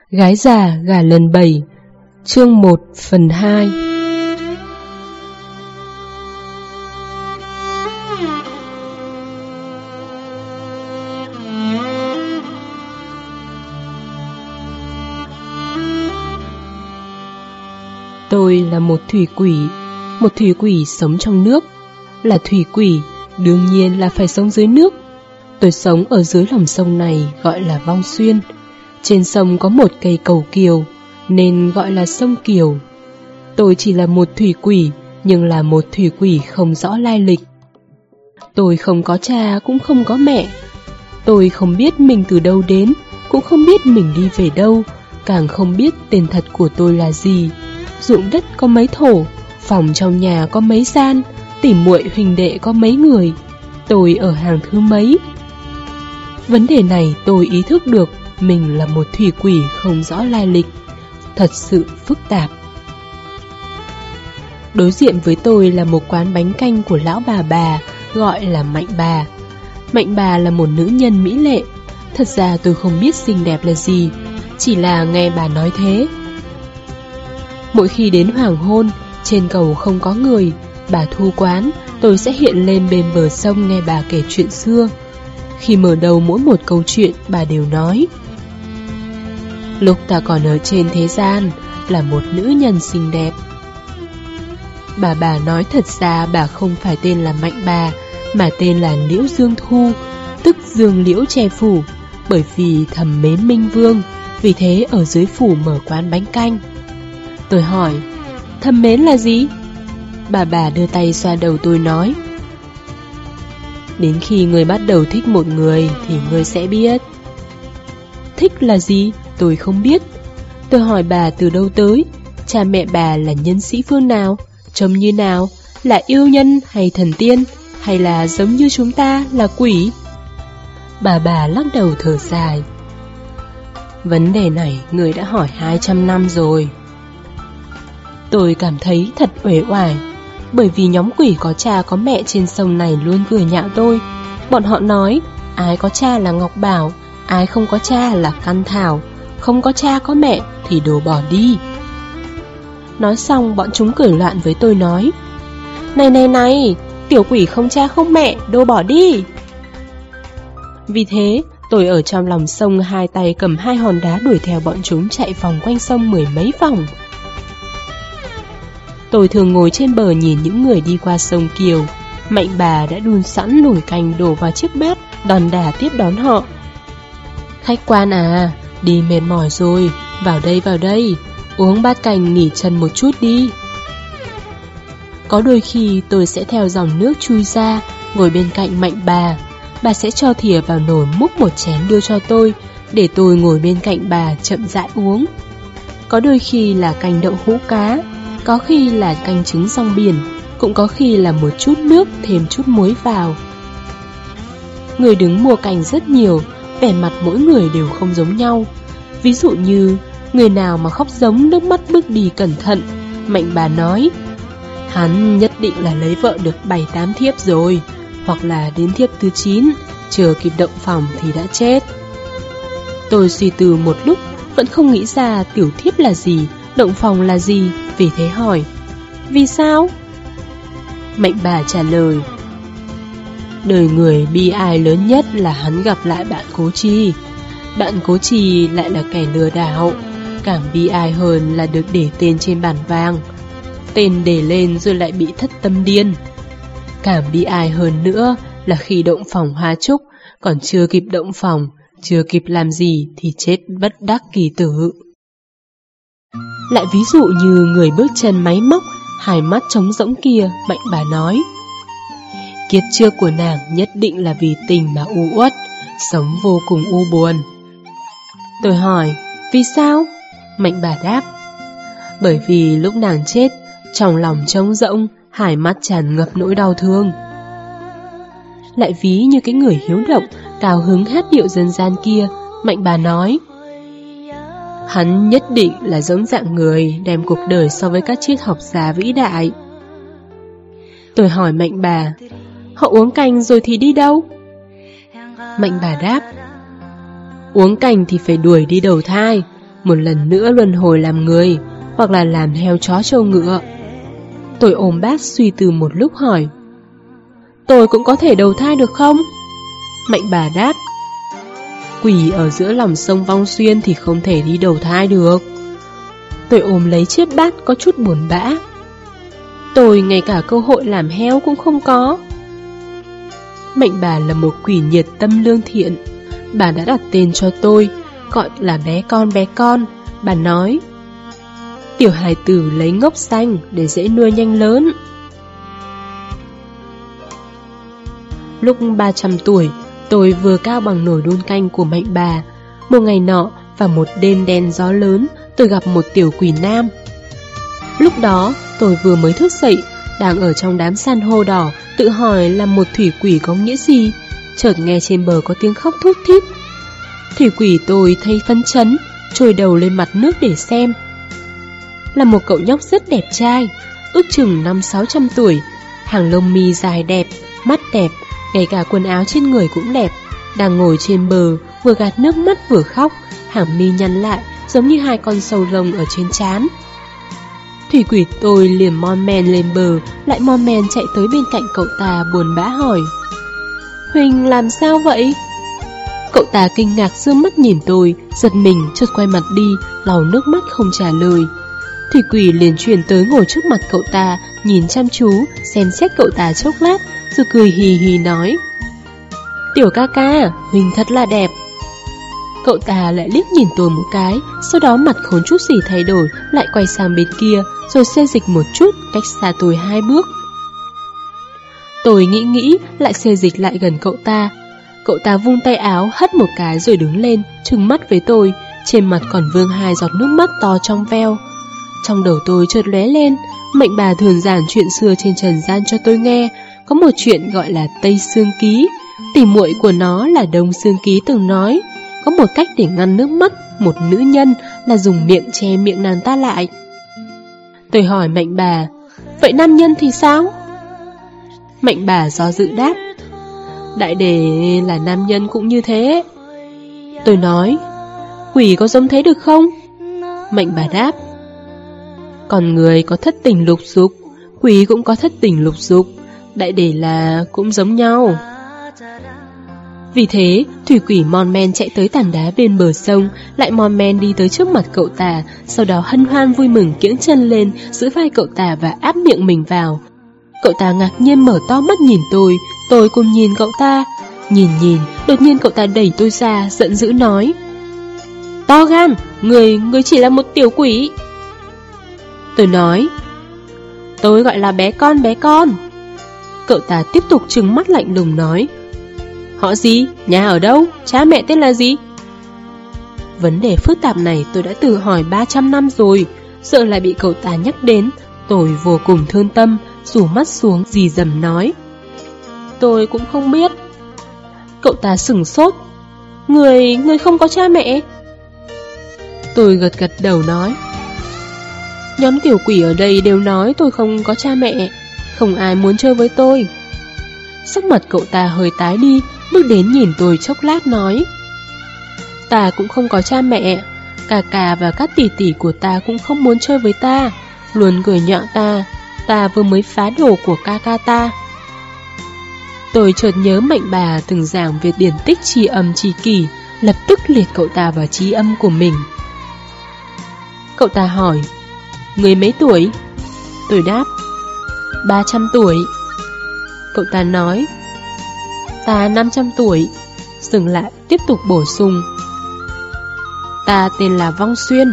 Gái già gả lần 7, chương 1 phần 2. Tôi là một thủy quỷ sống trong nước. Là thủy quỷ, đương nhiên là phải sống dưới nước. Tôi sống ở dưới lòng sông này gọi là Vong Xuyên. Trên sông có một cây cầu kiều, nên gọi là sông Kiều. Tôi chỉ là một thủy quỷ, nhưng là một thủy quỷ không rõ lai lịch. Tôi không có cha, cũng không có mẹ. Tôi không biết mình từ đâu đến, cũng không biết mình đi về đâu, càng không biết tên thật của tôi là gì. Ruộng đất có mấy thổ, phòng trong nhà có mấy gian, tỉ muội huynh đệ có mấy người, tôi ở hàng thứ mấy. Vấn đề này tôi ý thức được mình là một thủy quỷ không rõ lai lịch, thật sự phức tạp. Đối diện với tôi là một quán bánh canh của lão bà, gọi là Mạnh bà. Mạnh bà là một nữ nhân mỹ lệ. Thật ra tôi không biết xinh đẹp là gì, chỉ là nghe bà nói thế. Mỗi khi đến hoàng hôn, trên cầu không có người, bà thu quán, tôi sẽ hiện lên bên bờ sông nghe bà kể chuyện xưa. Khi mở đầu mỗi một câu chuyện, bà đều nói: lúc ta còn ở trên thế gian, là một nữ nhân xinh đẹp. Bà nói thật ra bà không phải tên là Mạnh bà, mà tên là Liễu Dương Thu, tức Dương Liễu che phủ, bởi vì thầm mến Minh Vương, vì thế ở dưới phủ mở quán bánh canh. Tôi hỏi: thầm mến là gì? Bà đưa tay xoa đầu tôi nói: đến khi người bắt đầu thích một người thì người sẽ biết. Thích là gì? Tôi không biết. Tôi hỏi bà từ đâu tới, cha mẹ bà là nhân sĩ phương nào, trông như nào, là yêu nhân hay thần tiên, hay là giống như chúng ta là quỷ? Bà lắc đầu thở dài: vấn đề này người đã hỏi 200 năm rồi. Tôi cảm thấy thật uể oải, bởi vì nhóm quỷ có cha có mẹ trên sông này luôn cười nhạo tôi. Bọn họ nói ai có cha là Ngọc Bảo, ai không có cha là Căn Thảo, không có cha có mẹ thì đồ bỏ đi. Nói xong bọn chúng cười loạn với tôi nói: này, tiểu quỷ không cha không mẹ, đồ bỏ đi. Vì thế tôi ở trong lòng sông, hai tay cầm hai hòn đá đuổi theo bọn chúng chạy vòng quanh sông 10 mấy vòng. Tôi thường ngồi trên bờ nhìn những người đi qua sông Kiều. Mạnh bà đã đun sẵn nồi canh đổ vào chiếc bát, đòn đả tiếp đón họ: khách quan à, đi mệt mỏi rồi, vào đây, uống bát canh nghỉ chân một chút đi. Có đôi khi tôi sẽ theo dòng nước chui ra, ngồi bên cạnh Mạnh bà sẽ cho thìa vào nồi múc một chén đưa cho tôi, để tôi ngồi bên cạnh bà chậm rãi uống. Có đôi khi là canh đậu hũ cá, có khi là canh trứng rong biển, cũng có khi là một chút nước thêm chút muối vào. Người đứng mua canh rất nhiều, vẻ mặt mỗi người đều không giống nhau. Ví dụ như người nào mà khóc giống nước mắt bước đi cẩn thận, Mạnh bà nói: hắn nhất định là lấy vợ được 7-8 thiếp rồi, hoặc là đến thiếp thứ 9, chưa kịp động phòng thì đã chết. Tôi suy tư một lúc, vẫn không nghĩ ra tiểu thiếp là gì, động phòng là gì, vì thế hỏi: vì sao? Mạnh bà trả lời: đời người bi ai lớn nhất là hắn gặp lại bạn Cố Chi. Bạn Cố Chi lại là kẻ lừa đảo. Càng bi ai hơn là được để tên trên bản vàng, tên để lên rồi lại bị thất tâm điên. Càng bi ai hơn nữa là khi động phòng hóa trúc, còn chưa kịp động phòng, chưa kịp làm gì thì chết bất đắc kỳ tử. Lại ví dụ như người bước chân máy móc, hai mắt trống rỗng kia, Mạnh bà nói: kiếp trước của nàng nhất định là vì tình mà u uất, sống vô cùng u buồn. Tôi hỏi: vì sao? Mạnh bà đáp: bởi vì lúc nàng chết, trong lòng trống rỗng, hai mắt tràn ngập nỗi đau thương. Lại ví như cái người hiếu động, cao hứng hát điệu dân gian kia, Mạnh bà nói: hắn nhất định là giống dạng người đem cuộc đời so với các triết học gia vĩ đại. Tôi hỏi Mạnh bà: họ uống canh rồi thì đi đâu? Mạnh bà đáp: uống canh thì phải đuổi đi đầu thai, một lần nữa luân hồi làm người, hoặc là làm heo chó trâu ngựa. Tôi ôm bác suy tư một lúc hỏi, tôi cũng có thể đầu thai được không? Mạnh bà đáp, quỷ ở giữa lòng sông Vong Xuyên thì không thể đi đầu thai được. Tôi ôm lấy chiếc bát có chút buồn bã. Tôi ngay cả cơ hội làm heo cũng không có. Mạnh bà là một quỷ nhiệt tâm lương thiện. Bà đã đặt tên cho tôi, gọi là bé con. Bà nói, tiểu hài tử lấy ngốc xanh để dễ nuôi nhanh lớn. Lúc 300 tuổi, tôi vừa cao bằng nồi đun canh của Mạnh bà. Một ngày nọ, vào một đêm đen gió lớn, tôi gặp một tiểu quỷ nam. Lúc đó, tôi vừa mới thức dậy, đang ở trong đám san hô đỏ, tự hỏi là một thủy quỷ có nghĩa gì. Chợt nghe trên bờ có tiếng khóc thút thít. Thủy quỷ tôi thấy phấn chấn, trồi đầu lên mặt nước để xem. Là một cậu nhóc rất đẹp trai, ước chừng 500-600 tuổi, hàng lông mi dài đẹp, mắt đẹp, ngay cả quần áo trên người cũng đẹp. Đang ngồi trên bờ, vừa gạt nước mắt vừa khóc, hàng mi nhăn lại, giống như hai con sâu lông ở trên trán. Thủy quỷ tôi liền mon men lên bờ, lại mon men chạy tới bên cạnh cậu ta buồn bã hỏi, Huỳnh làm sao vậy? Cậu ta kinh ngạc dương mắt nhìn tôi, giật mình chợt quay mặt đi, lau nước mắt không trả lời. Thủy quỷ liền chuyển tới ngồi trước mặt cậu ta, nhìn chăm chú, xem xét cậu ta chốc lát, rồi cười hì hì nói, tiểu ca ca, Huỳnh thật là đẹp. Cậu ta lại liếc nhìn tôi một cái, sau đó mặt không chút gì thay đổi, lại quay sang bên kia, rồi xê dịch một chút, cách xa tôi 2 bước. Tôi nghĩ, lại xê dịch lại gần cậu ta. Cậu ta vung tay áo, hất một cái rồi đứng lên, trừng mắt với tôi, trên mặt còn vương 2 giọt nước mắt to trong veo. Trong đầu tôi chợt lóe lên, Mạnh bà thường giảng chuyện xưa trên trần gian cho tôi nghe. Có một chuyện gọi là Tây Sương Ký. Tỉ muội của nó là Đông Sương Ký từng nói, có một cách để ngăn nước mắt một nữ nhân là dùng miệng che miệng nàng ta lại. Tôi hỏi Mạnh bà, vậy nam nhân thì sao? Mạnh bà do dự đáp, đại để là nam nhân cũng như thế. Tôi nói, quỷ có giống thế được không? Mạnh bà đáp, con người có thất tình lục dục, quỷ cũng có thất tình lục dục, đại để là cũng giống nhau. Vì thế, thủy quỷ mon men chạy tới tảng đá bên bờ sông, lại mon men đi tới trước mặt cậu ta, sau đó hân hoan vui mừng kiễng chân lên, giữ vai cậu ta và áp miệng mình vào. Cậu ta ngạc nhiên mở to mắt nhìn tôi cùng nhìn cậu ta. Nhìn, đột nhiên cậu ta đẩy tôi ra, giận dữ nói, to gan, người chỉ là một tiểu quỷ. Tôi nói, tôi gọi là bé con. Cậu ta tiếp tục trừng mắt lạnh lùng nói, họ gì? Nhà ở đâu? Cha mẹ tên là gì? Vấn đề phức tạp này tôi đã tự hỏi 300 năm rồi, sợ lại bị cậu ta nhắc đến. Tôi vô cùng thương tâm, rủ mắt xuống dì dầm nói, tôi cũng không biết. Cậu ta sửng sốt, người không có cha mẹ? Tôi gật đầu nói, nhóm tiểu quỷ ở đây đều nói tôi không có cha mẹ, không ai muốn chơi với tôi. Sắc mặt cậu ta hơi tái đi, bước đến nhìn tôi chốc lát nói, ta cũng không có cha mẹ, ca và các tỷ tỷ của ta cũng không muốn chơi với ta, luôn cười nhạo ta vừa mới phá đồ của ca ta. Tôi chợt nhớ Mạnh bà từng giảng về điển tích tri âm tri kỷ, lập tức liệt cậu ta vào tri âm của mình. Cậu ta hỏi, người mấy tuổi? Tôi đáp, 300 tuổi. Cậu ta nói, ta 500 tuổi. Dừng lại tiếp tục bổ sung, ta tên là Vong Xuyên.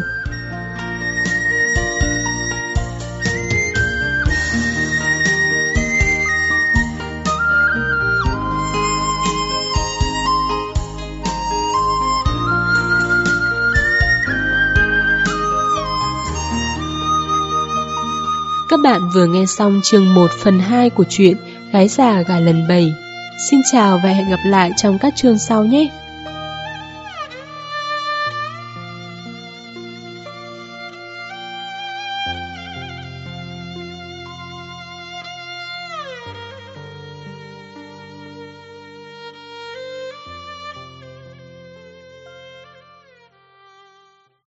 Các bạn vừa nghe xong chương 1 phần 2 của truyện Gái già gà lần 7. Xin chào và hẹn gặp lại trong các chương sau nhé!